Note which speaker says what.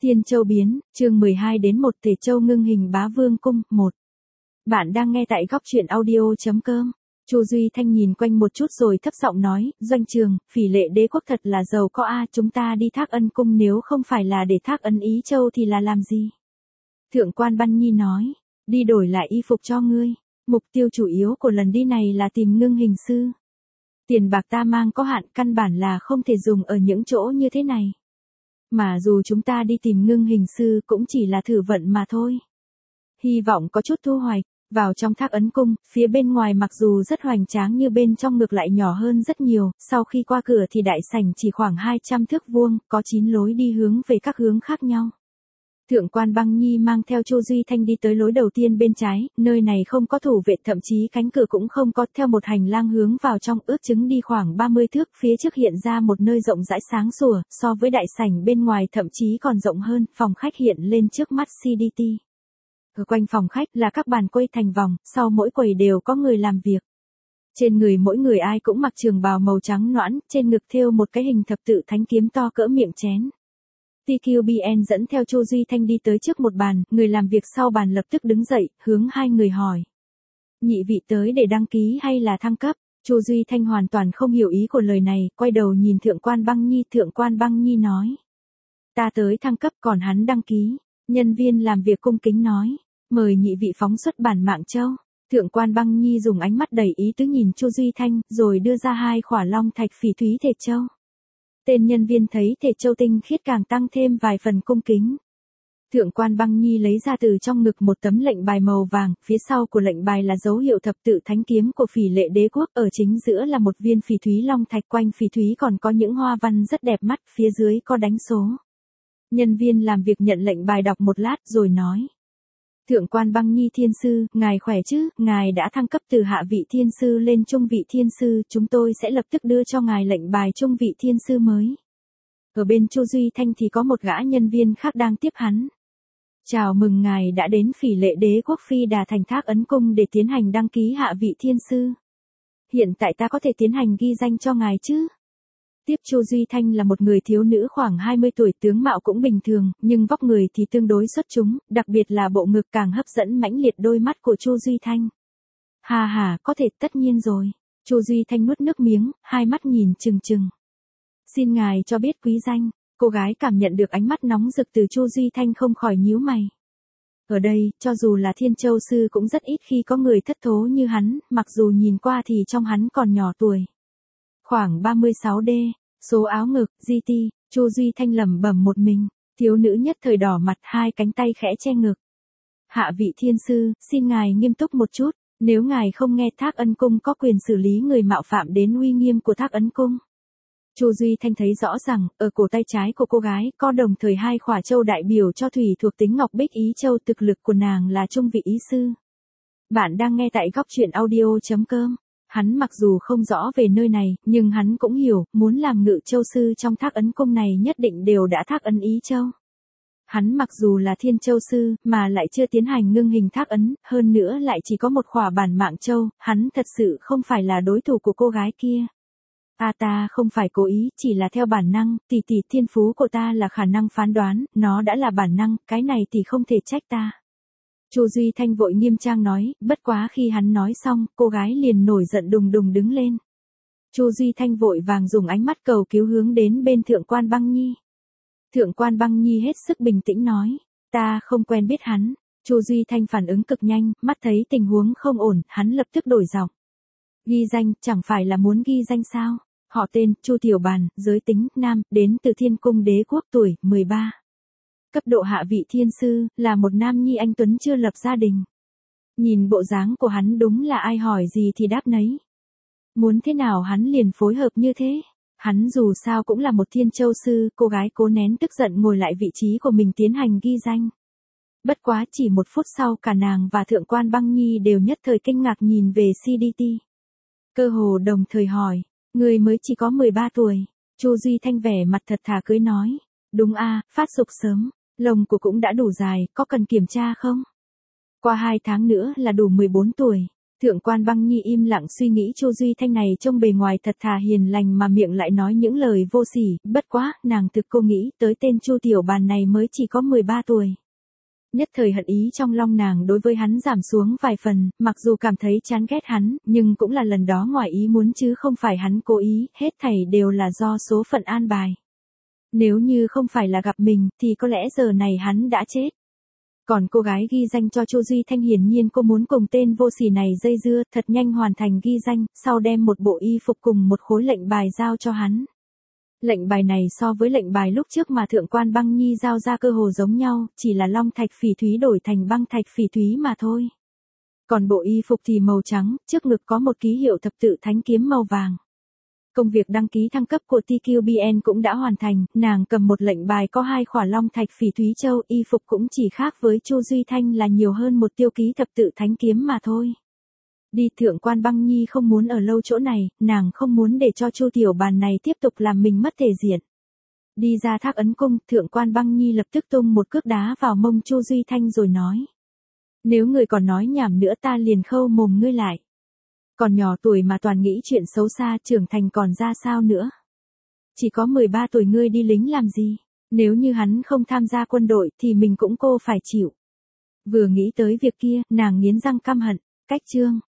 Speaker 1: Tiên Châu biến, chương 12 đến 1 Tề Châu ngưng hình bá vương cung, 1. Bạn đang nghe tại góc truyện audio.com. Chu Duy Thanh nhìn quanh một chút rồi thấp giọng nói, Doanh Trường, Phỉ Lệ Đế quốc thật là giàu có a, chúng ta đi Thác Ân cung nếu không phải là để Thác Ân Ý Châu thì là làm gì? Thượng quan Băn Nhi nói, đi đổi lại y phục cho ngươi, mục tiêu chủ yếu của lần đi này là tìm ngưng hình sư. Tiền bạc ta mang có hạn, căn bản là không thể dùng ở những chỗ như thế này. Mà dù chúng ta đi tìm ngưng hình sư cũng chỉ là thử vận mà thôi. Hy vọng có chút thu hoạch. Vào trong Thác Ấn cung, phía bên ngoài mặc dù rất hoành tráng nhưng bên trong ngược lại nhỏ hơn rất nhiều, sau khi qua cửa thì đại sảnh chỉ khoảng 200 thước vuông, có 9 lối đi hướng về các hướng khác nhau. Thượng quan Băng Nhi mang theo Chu Duy Thanh đi tới lối đầu tiên bên trái, nơi này không có thủ vệ, thậm chí cánh cửa cũng không có, theo một hành lang hướng vào trong, ước chừng đi khoảng 30 thước, phía trước hiện ra một nơi rộng rãi sáng sủa, so với đại sảnh bên ngoài thậm chí còn rộng hơn, phòng khách hiện lên trước mắt CDT. Ở quanh phòng khách là các bàn quay thành vòng, sau mỗi quầy đều có người làm việc. Trên người mỗi người ai cũng mặc trường bào màu trắng nõn, trên ngực thêu một cái hình thập tự thánh kiếm to cỡ miệng chén. TQBN dẫn theo Chu Duy Thanh đi tới trước một bàn, người làm việc sau bàn lập tức đứng dậy, hướng hai người hỏi. Nhị vị tới để đăng ký hay là thăng cấp? Chu Duy Thanh hoàn toàn không hiểu ý của lời này, quay đầu nhìn Thượng quan Băng Nhi nói. Ta tới thăng cấp còn hắn đăng ký. Nhân viên làm việc cung kính nói, mời nhị vị phóng xuất bản mạng châu. Thượng quan Băng Nhi dùng ánh mắt đầy ý tứ nhìn Chu Duy Thanh, rồi đưa ra 2 khỏa long thạch phỉ thúy thể châu. Tên nhân viên thấy thể châu tinh khiết càng tăng thêm vài phần cung kính. Thượng quan Băng Nhi lấy ra từ trong ngực một tấm lệnh bài màu vàng, phía sau của lệnh bài là dấu hiệu thập tự thánh kiếm của Phỉ Lệ Đế quốc, ở chính giữa là một viên phỉ thúy long thạch, quanh phỉ thúy còn có những hoa văn rất đẹp mắt, phía dưới có đánh số. Nhân viên làm việc nhận lệnh bài đọc một lát rồi nói. Thượng quan Băng Nhi thiên sư, ngài khỏe chứ, ngài đã thăng cấp từ hạ vị thiên sư lên trung vị thiên sư, chúng tôi sẽ lập tức đưa cho ngài lệnh bài trung vị thiên sư mới. Ở bên Chu Duy Thanh thì có một gã nhân viên khác đang tiếp hắn. Chào mừng ngài đã đến Phỉ Lệ Đế quốc Phi Đà thành Thác Ấn cung để tiến hành đăng ký hạ vị thiên sư. Hiện tại ta có thể tiến hành ghi danh cho ngài chứ? Tiếp Chu Duy Thanh là một người thiếu nữ khoảng 20 tuổi, tướng mạo cũng bình thường, nhưng vóc người thì tương đối xuất chúng, đặc biệt là bộ ngực càng hấp dẫn mãnh liệt đôi mắt của Chu Duy Thanh. Hà, có thể, tất nhiên rồi. Chu Duy Thanh nuốt nước miếng, hai mắt nhìn trừng trừng. Xin ngài cho biết quý danh. Cô gái cảm nhận được ánh mắt nóng rực từ Chu Duy Thanh không khỏi nhíu mày. Ở đây, cho dù là Thiên Châu sư cũng rất ít khi có người thất thố như hắn, mặc dù nhìn qua thì trong hắn còn nhỏ tuổi. Khoảng 36D, số áo ngực, GT, Chu Duy Thanh lẩm bẩm một mình, thiếu nữ nhất thời đỏ mặt, 2 cánh tay khẽ che ngực. Hạ vị thiên sư, xin ngài nghiêm túc một chút, nếu ngài không nghe Thác Ân cung có quyền xử lý người mạo phạm đến uy nghiêm của Thác Ấn cung. Chu Duy Thanh thấy rõ rằng, ở cổ tay trái của cô gái có đồng thời 2 khỏa châu đại biểu cho thủy thuộc tính Ngọc Bích Ý Châu, thực lực của nàng là trung vị ý sư. Bạn đang nghe tại góc truyện audio.com. Hắn mặc dù không rõ về nơi này, nhưng hắn cũng hiểu, muốn làm ngự châu sư trong Thác Ấn cung này nhất định đều đã Thác Ấn Ý Châu. Hắn mặc dù là Thiên Châu sư, mà lại chưa tiến hành ngưng hình Thác Ấn, hơn nữa lại chỉ có một khỏa bản mạng châu, hắn thật sự không phải là đối thủ của cô gái kia. Ta không phải cố ý, chỉ là theo bản năng, tỷ thiên phú của ta là khả năng phán đoán, nó đã là bản năng, cái này thì không thể trách ta. Chu Duy Thanh vội nghiêm trang nói, bất quá khi hắn nói xong, cô gái liền nổi giận đùng đùng đứng lên. Chu Duy Thanh vội vàng dùng ánh mắt cầu cứu hướng đến bên Thượng quan Băng Nhi. Thượng quan Băng Nhi hết sức bình tĩnh nói, ta không quen biết hắn. Chu Duy Thanh phản ứng cực nhanh, mắt thấy tình huống không ổn, hắn lập tức đổi giọng. Ghi danh, chẳng phải là muốn ghi danh sao? Họ tên, Chu Tiểu Bàn, giới tính, nam, đến từ Thiên Cung Đế quốc, tuổi, 13. Cấp độ hạ vị thiên sư, là một nam nhi anh tuấn chưa lập gia đình. Nhìn bộ dáng của hắn đúng là ai hỏi gì thì đáp nấy. Muốn thế nào hắn liền phối hợp như thế. Hắn dù sao cũng là một Thiên Châu sư, cô gái cố nén tức giận ngồi lại vị trí của mình tiến hành ghi danh. Bất quá chỉ 1 phút sau cả nàng và Thượng quan Băng Nhi đều nhất thời kinh ngạc nhìn về CDT. Cơ hồ đồng thời hỏi, người mới chỉ có 13 tuổi. Chu Duy Thanh vẻ mặt thật thà cưới nói, đúng phát dục sớm. Lông của cũng đã đủ dài, có cần kiểm tra không? Qua 2 tháng nữa là đủ 14 tuổi. Thượng quan Băng Nhi im lặng suy nghĩ Chu Duy Thanh này trông bề ngoài thật thà hiền lành mà miệng lại nói những lời vô sỉ, bất quá, nàng thực cô nghĩ tới tên Chu Tiểu Bàn này mới chỉ có 13 tuổi. Nhất thời hận ý trong lòng nàng đối với hắn giảm xuống vài phần, mặc dù cảm thấy chán ghét hắn, nhưng cũng là lần đó ngoài ý muốn chứ không phải hắn cố ý, hết thảy đều là do số phận an bài. Nếu như không phải là gặp mình, thì có lẽ giờ này hắn đã chết. Còn cô gái ghi danh cho Chu Duy Thanh hiển nhiên cô muốn cùng tên vô sỉ này dây dưa, thật nhanh hoàn thành ghi danh, sau đem một bộ y phục cùng một khối lệnh bài giao cho hắn. Lệnh bài này so với lệnh bài lúc trước mà Thượng quan Băng Nhi giao ra cơ hồ giống nhau, chỉ là long thạch phỉ thúy đổi thành băng thạch phỉ thúy mà thôi. Còn bộ y phục thì màu trắng, trước ngực có một ký hiệu thập tự thánh kiếm màu vàng. Công việc đăng ký thăng cấp của TQBN cũng đã hoàn thành, nàng cầm một lệnh bài có 2 khỏa long thạch phỉ thúy châu, y phục cũng chỉ khác với Chu Duy Thanh là nhiều hơn một tiêu ký thập tự thánh kiếm mà thôi. Đi Thượng quan Băng Nhi không muốn ở lâu chỗ này, nàng không muốn để cho Chu Tiểu Bàn này tiếp tục làm mình mất thể diện. Đi ra Thác Ấn Cung, Thượng quan Băng Nhi lập tức tung một cước đá vào mông Chu Duy Thanh rồi nói. Nếu người còn nói nhảm nữa ta liền khâu mồm ngươi lại. Còn nhỏ tuổi mà toàn nghĩ chuyện xấu xa, trưởng thành còn ra sao nữa. Chỉ có 13 tuổi ngươi đi lính làm gì, nếu như hắn không tham gia quân đội thì mình cũng cô phải chịu. Vừa nghĩ tới việc kia, nàng nghiến răng căm hận, cách chương.